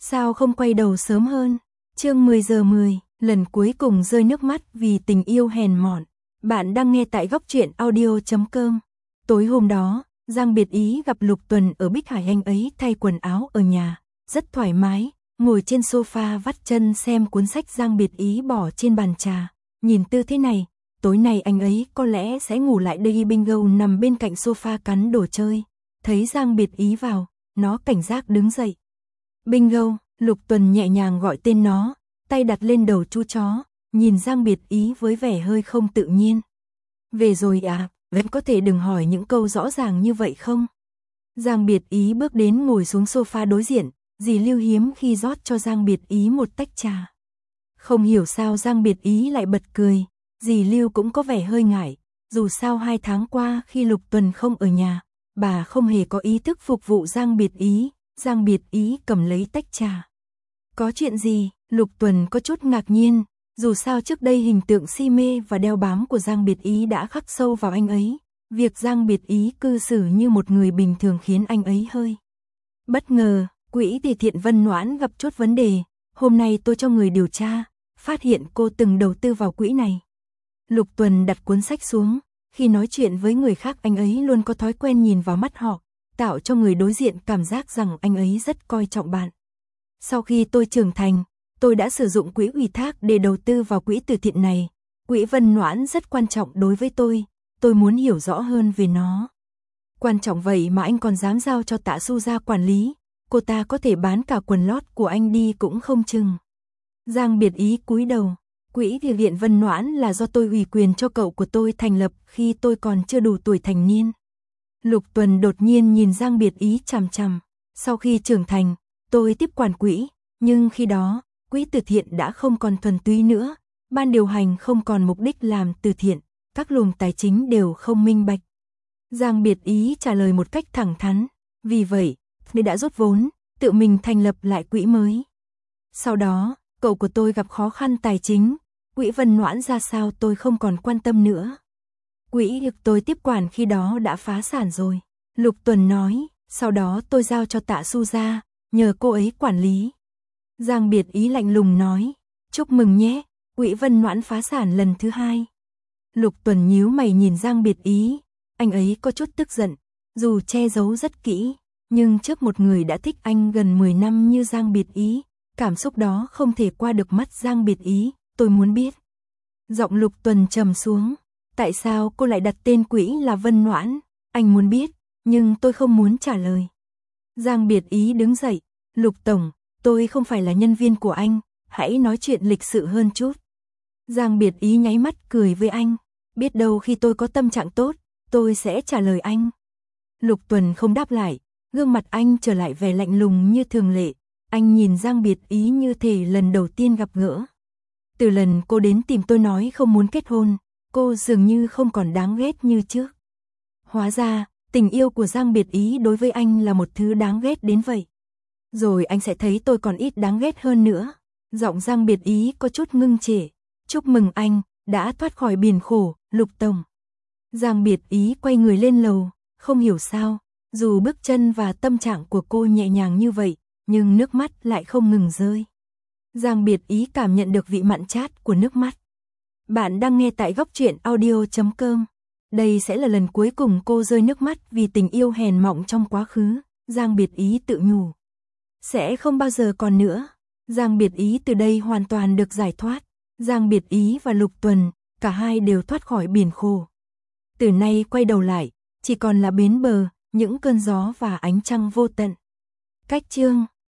Sao không quay đầu sớm hơn? Chương 10 giờ 10, lần cuối cùng rơi nước mắt vì tình yêu hèn mọn. Bạn đang nghe tại góc truyện audio.com. Tối hôm đó, Giang Biệt Ý gặp Lục Tuần ở Bích Hải, anh ấy thay quần áo ở nhà, rất thoải mái, ngồi trên sofa vắt chân xem cuốn sách Giang Biệt Ý bỏ trên bàn trà. Nhìn tư thế này, tối nay anh ấy có lẽ sẽ ngủ lại đây. Bingo nằm bên cạnh sofa cắn đồ chơi, thấy Giang Biệt Ý vào, nó cảnh giác đứng dậy. Bingo, Lục Tuần nhẹ nhàng gọi tên nó, tay đặt lên đầu chú chó, nhìn Giang Biệt Ý với vẻ hơi không tự nhiên. Về rồi à, em có thể đừng hỏi những câu rõ ràng như vậy không? Giang Biệt Ý bước đến ngồi xuống sofa đối diện, dì Lưu hiếm khi rót cho Giang Biệt Ý một tách trà. Không hiểu sao Giang Biệt Ý lại bật cười, dì Lưu cũng có vẻ hơi ngại, dù sao 2 tháng qua khi Lục Tuần không ở nhà, bà không hề có ý thức phục vụ Giang Biệt Ý. Giang Biệt Ý cầm lấy tách trà. Có chuyện gì? Lục Tuần có chút ngạc nhiên, dù sao trước đây hình tượng si mê và đeo bám của Giang Biệt Ý đã khắc sâu vào anh ấy. Việc Giang Biệt Ý cư xử như một người bình thường khiến anh ấy hơi bất ngờ. Quỹ từ thiện Vân Noãn gặp chút vấn đề, hôm nay tôi cho người điều tra, phát hiện cô từng đầu tư vào quỹ này. Lục Tuần đặt cuốn sách xuống, khi nói chuyện với người khác anh ấy luôn có thói quen nhìn vào mắt họ, tạo cho người đối diện cảm giác rằng anh ấy rất coi trọng bạn. Sau khi tôi trưởng thành, tôi đã sử dụng quỹ ủy thác để đầu tư vào quỹ từ thiện này. Quỹ Vân Noãn rất quan trọng đối với tôi muốn hiểu rõ hơn về nó. Quan trọng vậy mà anh còn dám giao cho Tạ Su Gia quản lý, cô ta có thể bán cả quần lót của anh đi cũng không chừng. Giang Biệt Ý cúi đầu, quỹ từ thiện Vân Noãn là do tôi ủy quyền cho cậu của tôi thành lập khi tôi còn chưa đủ tuổi thành niên. Lục Tuần đột nhiên nhìn Giang Biệt Ý chằm chằm, sau khi trưởng thành, tôi tiếp quản quỹ, nhưng khi đó, quỹ từ thiện đã không còn thuần túy nữa, ban điều hành không còn mục đích làm từ thiện, các luồng tài chính đều không minh bạch. Giang Biệt Ý trả lời một cách thẳng thắn, vì vậy, tôi đã rút vốn, tự mình thành lập lại quỹ mới. Sau đó, cậu của tôi gặp khó khăn tài chính, quỹ Vân Noãn ra sao tôi không còn quan tâm nữa. Quỹ được tôi tiếp quản khi đó đã phá sản rồi. Lục Tuần nói, sau đó tôi giao cho Tạ Su Gia, nhờ cô ấy quản lý. Giang Biệt Ý lạnh lùng nói, chúc mừng nhé, quỹ Vân Noãn phá sản lần thứ 2. Lục Tuần nhíu mày nhìn Giang Biệt Ý, anh ấy có chút tức giận, dù che giấu rất kỹ, nhưng trước một người đã thích anh gần 10 năm như Giang Biệt Ý, cảm xúc đó không thể qua được mắt Giang Biệt Ý, tôi muốn biết. Giọng Lục Tuần trầm xuống. Tại sao cô lại đặt tên quỹ là Vân Noãn? Anh muốn biết, nhưng tôi không muốn trả lời. Giang Biệt Ý đứng dậy, Lục Tổng, tôi không phải là nhân viên của anh, hãy nói chuyện lịch sự hơn chút. Giang Biệt Ý nháy mắt cười với anh, biết đâu khi tôi có tâm trạng tốt, tôi sẽ trả lời anh. Lục Tuần không đáp lại, gương mặt anh trở lại vẻ lạnh lùng như thường lệ, anh nhìn Giang Biệt Ý như thể lần đầu tiên gặp gỡ. Từ lần cô đến tìm tôi nói không muốn kết hôn, cô dường như không còn đáng ghét như trước. Hóa ra, tình yêu của Giang Biệt Ý đối với anh là một thứ đáng ghét đến vậy. Rồi anh sẽ thấy tôi còn ít đáng ghét hơn nữa. Giọng Giang Biệt Ý có chút ngưng trệ. Chúc mừng anh, đã thoát khỏi biển khổ, Lục Tổng. Giang Biệt Ý quay người lên lầu, không hiểu sao, dù bước chân và tâm trạng của cô nhẹ nhàng như vậy, nhưng nước mắt lại không ngừng rơi. Giang Biệt Ý cảm nhận được vị mặn chát của nước mắt. Bạn đang nghe tại góc truyện audio.com. Đây sẽ là lần cuối cùng cô rơi nước mắt vì tình yêu hèn mọn trong quá khứ, Giang Biệt Ý tự nhủ. Sẽ không bao giờ còn nữa. Giang Biệt Ý từ đây hoàn toàn được giải thoát. Giang Biệt Ý và Lục Tuần, cả hai đều thoát khỏi biển khổ. Từ nay quay đầu lại, chỉ còn là bến bờ, những cơn gió và ánh trăng vô tận. Cách chương